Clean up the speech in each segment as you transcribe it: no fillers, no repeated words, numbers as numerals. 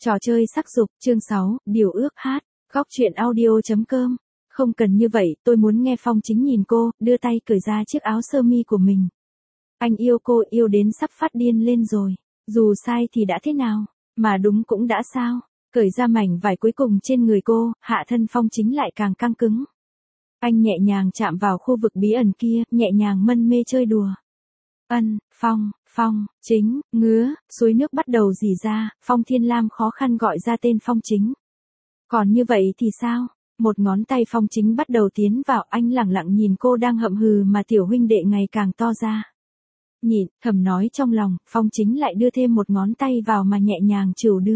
Trò chơi sắc dục, chương 6, điều ước hát, góc truyện audio.com. Không cần như vậy, tôi muốn nghe Phong Chính nhìn cô, đưa tay cởi ra chiếc áo sơ mi của mình. Anh yêu cô, yêu đến sắp phát điên lên rồi. Dù sai thì đã thế nào, mà đúng cũng đã sao. Cởi ra mảnh vải cuối cùng trên người cô, hạ thân Phong Chính lại càng căng cứng. Anh nhẹ nhàng chạm vào khu vực bí ẩn kia, nhẹ nhàng mân mê chơi đùa. Phong Chính, ngứa, suối nước bắt đầu rỉ ra, Phong Thiên Lam khó khăn gọi ra tên Phong Chính. Còn như vậy thì sao? Một ngón tay Phong Chính bắt đầu tiến vào, anh lẳng lặng nhìn cô đang hậm hừ mà tiểu huynh đệ ngày càng to ra. Nhịn, thầm nói trong lòng, Phong Chính lại đưa thêm một ngón tay vào mà nhẹ nhàng trừu đưa.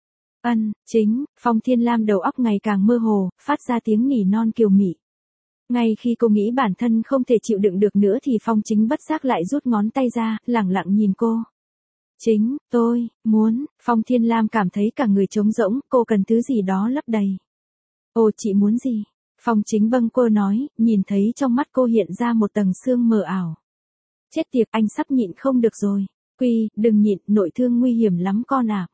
Chính, Phong Thiên Lam đầu óc ngày càng mơ hồ, phát ra tiếng nỉ non kiều mị. Ngay khi cô nghĩ bản thân không thể chịu đựng được nữa thì Phong Chính bất giác lại rút ngón tay ra, lẳng lặng nhìn cô. Chính, tôi, muốn, Phong Thiên Lam cảm thấy cả người trống rỗng, cô cần thứ gì đó lấp đầy. Ồ, chị muốn gì? Phong Chính bâng quơ nói, nhìn thấy trong mắt cô hiện ra một tầng sương mờ ảo. Chết tiệt, anh sắp nhịn không được rồi. Quy, đừng nhịn, nội thương nguy hiểm lắm con à,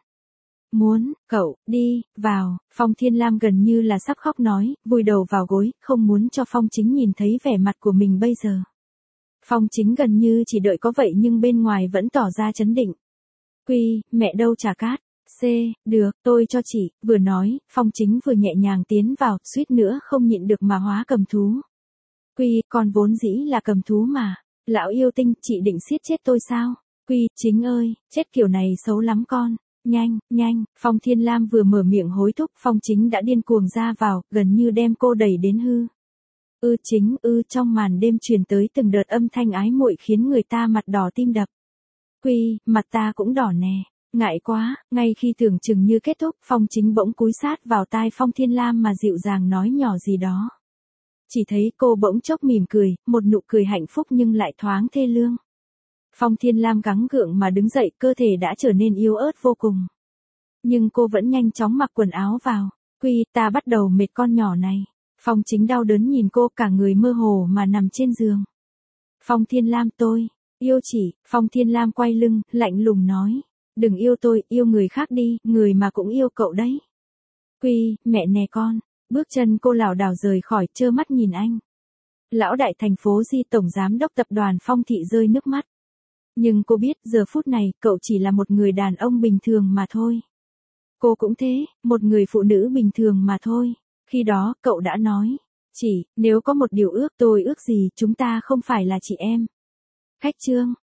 muốn, cậu, đi, vào, Phong Thiên Lam gần như là sắp khóc nói, vùi đầu vào gối, không muốn cho Phong Chính nhìn thấy vẻ mặt của mình bây giờ. Phong Chính gần như chỉ đợi có vậy nhưng bên ngoài vẫn tỏ ra trấn định. Quy, mẹ đâu trả cát. Được, tôi cho chị, vừa nói, Phong Chính vừa nhẹ nhàng tiến vào, suýt nữa không nhịn được mà hóa cầm thú. Quy, con vốn dĩ là cầm thú mà. Lão yêu tinh, chị định siết chết tôi sao? Quy, Chính ơi, chết kiểu này xấu lắm con. Nhanh, Phong Thiên Lam vừa mở miệng hối thúc, Phong Chính đã điên cuồng ra vào, gần như đem cô đẩy đến hư. Chính, trong màn đêm truyền tới từng đợt âm thanh ái muội khiến người ta mặt đỏ tim đập. Quy, mặt ta cũng đỏ nè. Ngại quá, ngay khi tưởng chừng như kết thúc, Phong Chính bỗng cúi sát vào tai Phong Thiên Lam mà dịu dàng nói nhỏ gì đó. Chỉ thấy cô bỗng chốc mỉm cười, một nụ cười hạnh phúc nhưng lại thoáng thê lương. Phong Thiên Lam gắng gượng mà đứng dậy, cơ thể đã trở nên yếu ớt vô cùng. Nhưng cô vẫn nhanh chóng mặc quần áo vào. Quy, ta bắt đầu mệt con nhỏ này. Phong Chính đau đớn nhìn cô, cả người mơ hồ mà nằm trên giường. Phong Thiên Lam, tôi yêu chỉ. Phong Thiên Lam quay lưng, lạnh lùng nói. Đừng yêu tôi, yêu người khác đi, người mà cũng yêu cậu đấy. Quy, mẹ nè con. Bước chân cô lảo đảo rời khỏi, trơ mắt nhìn anh. Lão đại thành phố Di, tổng giám đốc tập đoàn Phong Thị rơi nước mắt. Nhưng cô biết giờ phút này cậu chỉ là một người đàn ông bình thường mà thôi. Cô cũng thế, một người phụ nữ bình thường mà thôi. Khi đó cậu đã nói, nếu có một điều ước tôi ước gì chúng ta không phải là chị em. Khách chương.